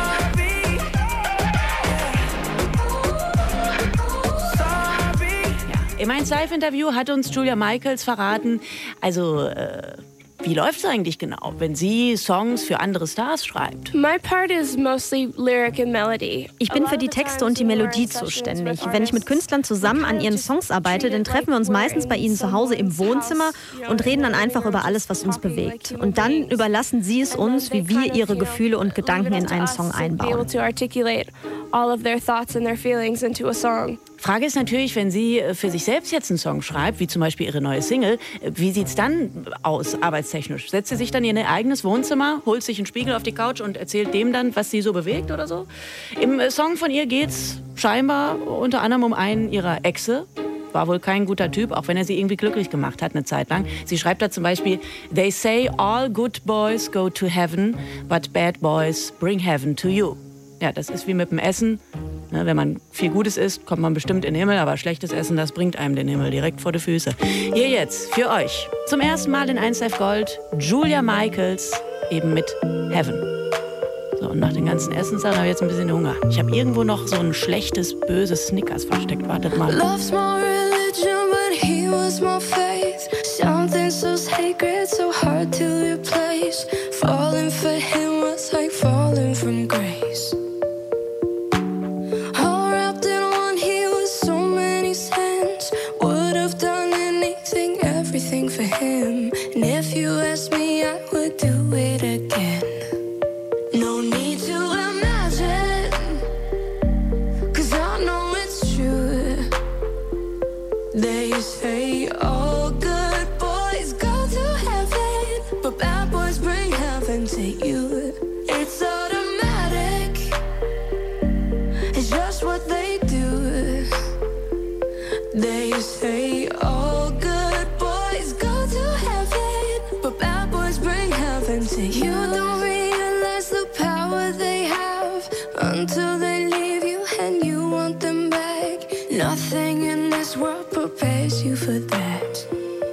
Ja, im eins Live Interview hat uns Julia Michaels verraten, also äh, wie läuft es eigentlich genau, wenn sie Songs für andere Stars schreibt? My part is mostly lyric and melody. Ich bin für die Texte und die Melodie zuständig. Wenn ich mit Künstlern zusammen an ihren Songs arbeite, dann treffen wir uns meistens bei ihnen zu Hause im Wohnzimmer und reden dann einfach über alles, was uns bewegt. Und dann überlassen sie es uns, wie wir ihre Gefühle und Gedanken in einen Song einbauen. Frage ist natürlich, wenn sie für sich selbst jetzt einen Song schreibt, wie zum Beispiel ihre neue Single, wie sieht es dann aus, arbeitstechnisch? Setzt sie sich dann in ihr eigenes Wohnzimmer, holt sich einen Spiegel auf die Couch und erzählt dem dann, was sie so bewegt oder so? Im Song von ihr geht's scheinbar unter anderem um einen ihrer Exe. War wohl kein guter Typ, auch wenn er sie irgendwie glücklich gemacht hat eine Zeit lang. Sie schreibt da zum Beispiel: They say all good boys go to heaven, but bad boys bring heaven to you. Ja, das ist wie mit dem Essen. Ne, wenn man viel Gutes isst, kommt man bestimmt in den Himmel, aber schlechtes Essen, das bringt einem den Himmel direkt vor die Füße. Hier jetzt, für euch, zum ersten Mal in eins Live Gold, Julia Michaels, eben mit Heaven. So, und nach den ganzen Essenssachen habe ich jetzt ein bisschen Hunger. Ich habe irgendwo noch so ein schlechtes, böses Snickers versteckt. Wartet mal. Love's my religion, but he was my faith. Something so sacred, so hard to replace. Falling for him was like falling from grace. All wrapped in one, he was so many sins. Would have done anything, everything for him. And if you asked me, I would do it again. No need to imagine, 'cause I know it's true. They say all good boys go to heaven, but bad boys bring heaven to you. It's automatic, it's just what they do. They say all good boys go to heaven, but bad boys bring heaven to you. You don't realize the power they have until they leave you and you want them back. Nothing in this world prepares you for that.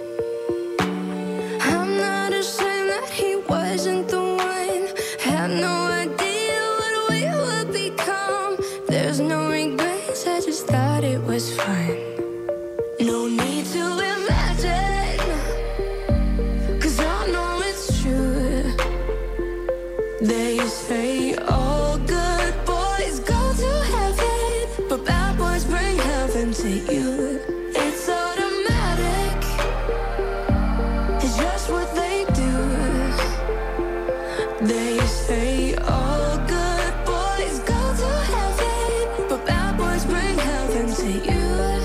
I'm not ashamed that he wasn't the one. Had no idea what we would become. There's no regrets, I just thought it was fun. No need to imagine, 'cause I know it's true. They say all good boys go to heaven, but bad boys bring heaven to you. It's automatic, it's just what they do. They say all good boys go to heaven, but bad boys bring heaven to you.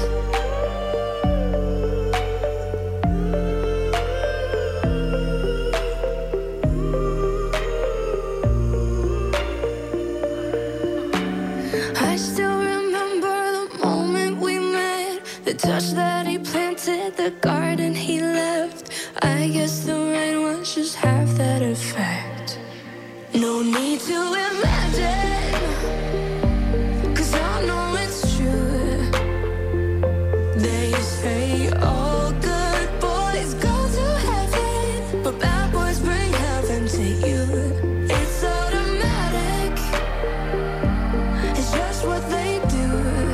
I still remember the moment we met, the touch that he planted, the garden he left. I guess the rain was just half that effect. No need to imagine, 'cause I know it's true. They say all good boys go to heaven, but bad boys bring heaven to you. It's automatic, it's just what they do.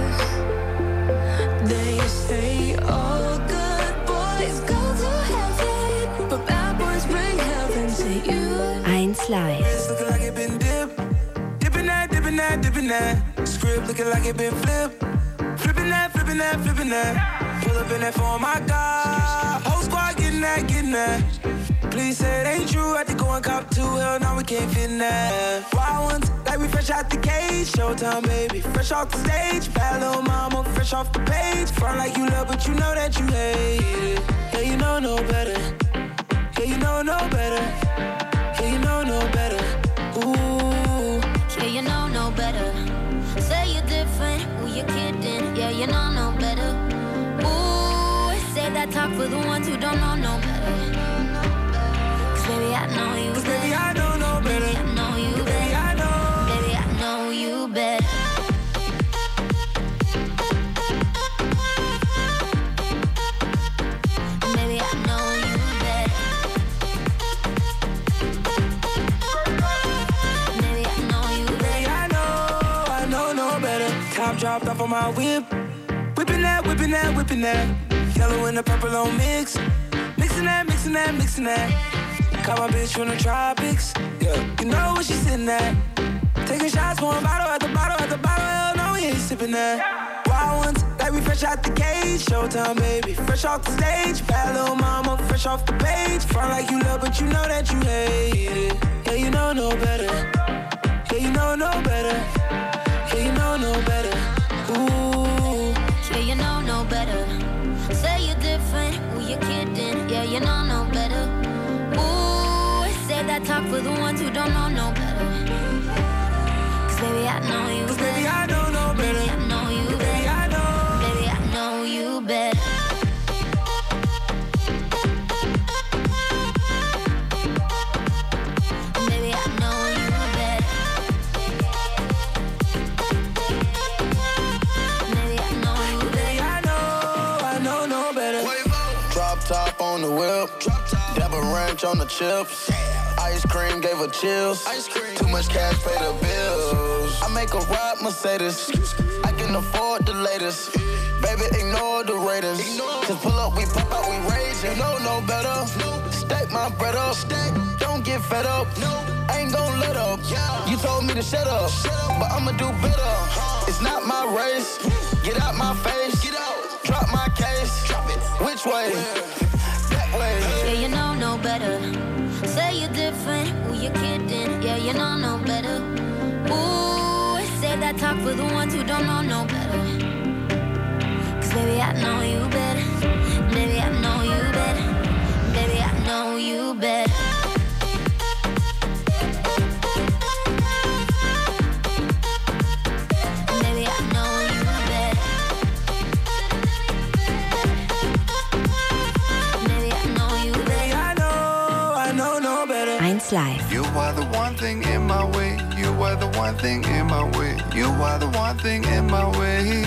They say all good boys go to heaven, but bad boys bring heaven to you. eins Live. Looking like it been dipped, dipping that, dipping that, dipping that. Script looking like it been flipped, flipping that, flipping that, flipping that. Pull up in that phone, my God. Whole squad getting that, getting that. Please say it ain't true. I had to go and cop two. Hell no, we can't fit in that. Wild ones, like we fresh out the cage. Showtime, baby, fresh off the stage. Bad little mama, fresh off the page. Front like you love, but you know that you hate it. Yeah, you know no better. Yeah, you know no better. you know no better. Ooh, save that talk for the ones who don't know no better. Cause baby, I know you better. Baby, I know no better. Baby, I know you better. Baby, I know. Baby, I know you better. Dropped off on my whip, whipping that, whipping that, whipping that. Yellow and the purple on mix, mixing that, mixing that, mixing that. Caught my bitch from the tropics, yeah. You know where she sitting at? Taking shots, pouring bottle at the bottle at the bottle. Hell no, we ain't sipping that. Wild ones, like we fresh out the cage. Showtime, baby, fresh off the stage. Bad little mama, fresh off the page. Front like you love, but you know that you hate it. Yeah, you know no better. Yeah, you know no better. Yeah, you know no better. Ooh. Yeah, you know no better. Say you're different, who you kidding? Yeah, you know no better. Ooh, save that talk for the ones who don't know no better. Cause baby, I know you better. Baby, I know no better. Baby, I know you better. Baby, I know. Baby, I know you better. Top on the whip, Dabba Ranch on the chips. Ice cream gave her chills. Too much cash, pay the bills. I make a ride Mercedes. I can afford the latest. Baby, ignore the Raiders. Just pull up, we pop out, we rage. You know no better. Stack my bread up. Don't get fed up. Ain't gon' let up. You told me to shut up, but I'ma do better. It's not my race. Get out my face. Drop my case. Which way? That way. Yeah, you know no better. Say you're different, who you kidding? Yeah, you know no better. Ooh, save that talk for the ones who don't know no better. Cause baby, I know you better. Baby, I know you better. Baby, I know you better. eins Live. You are the one thing in my way. You are the one thing in my way. You are the one thing in my way.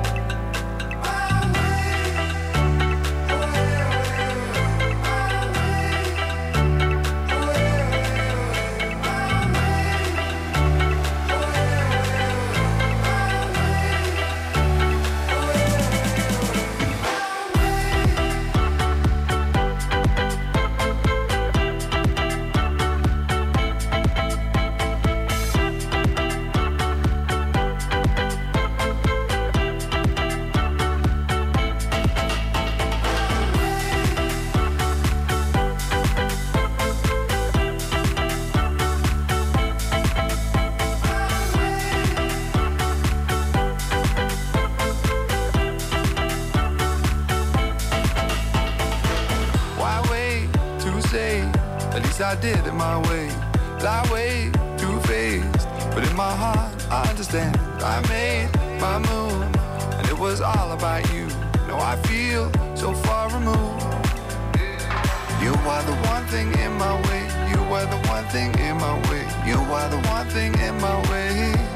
I did it my way, I way too faced, but in my heart I understand. I made my move, and it was all about you. Now I feel so far removed. You are the one thing in my way. You are the one thing in my way. You are the one thing in my way.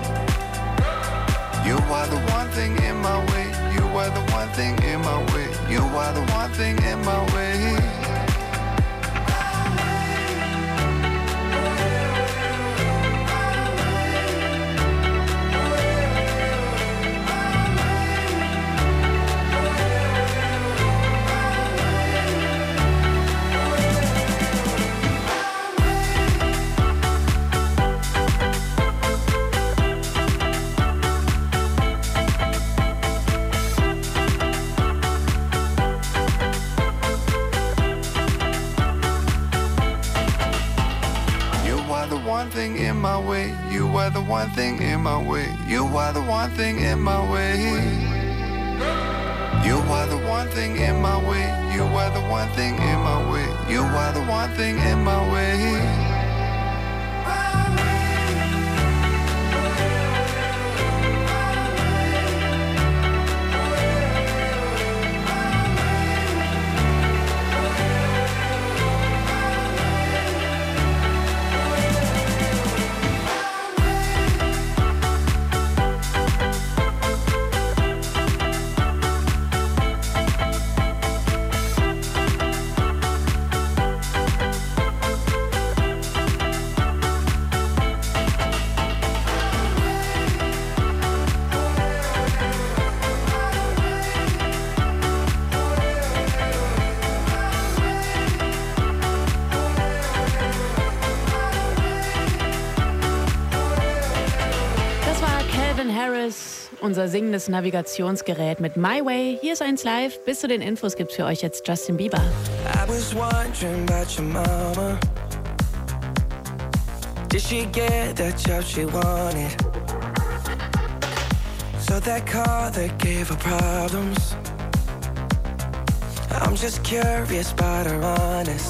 You are the one thing in my way. You are the one thing in my way. You are the one thing in my way. One thing in my way, you are the one thing in my way. You are the one thing in my way. You are the one thing in my way. You are the one thing in my way. You are the one thing in my way. unser singendes Navigationsgerät mit My Way. Hier ist eins live. Bis zu den Infos gibt's für euch jetzt Justin Bieber. I was wondering about your mama. Did she get that job she wanted? So that car that gave her problems. I'm just curious about her honest.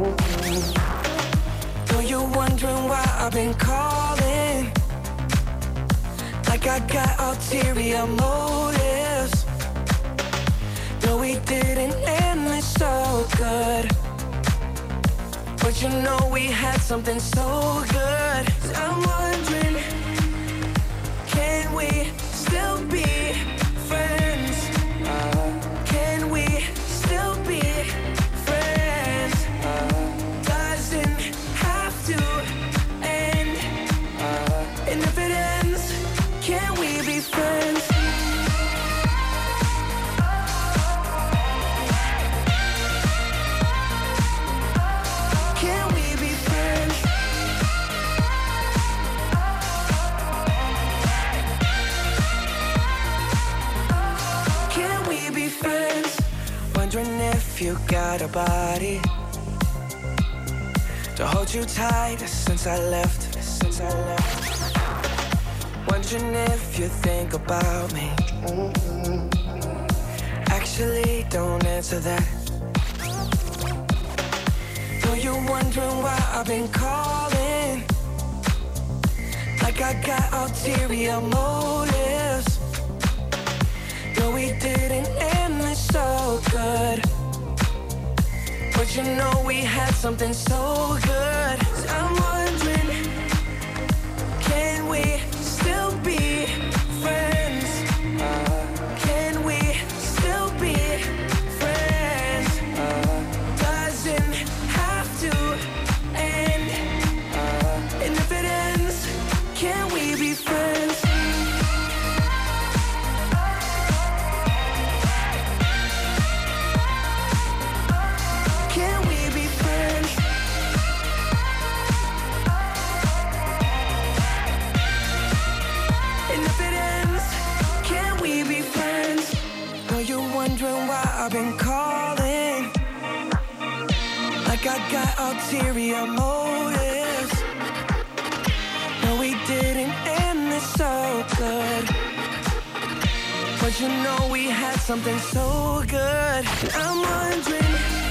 Know you're wondering why I've been calling, like I got ulterior motives. No, we didn't end this so good, but you know we had something so good. I'm wondering, can we still be friends? Uh, can we still be friends? Uh, doesn't have to end. Uh, and if it ends, can we be friends? Can we be friends? Can we be friends? Wondering if you got a body to hold you tight since I left, since I left. Wondering if you think about me. Actually, don't answer that. Know you're wondering why I've been calling, like I got ulterior motives. No, we didn't end this so good, but you know we had something so good. I'm wondering, can we still be friends? Uh, can we still be friends? Uh, doesn't have to end. Uh, and if it ends, can we be friends? Can we be friends? And if it ends, can we be friends? Know you're wondering why I've been calling, like I got ulterior motives. No, we didn't end this so good, but you know we had something so good. I'm wondering,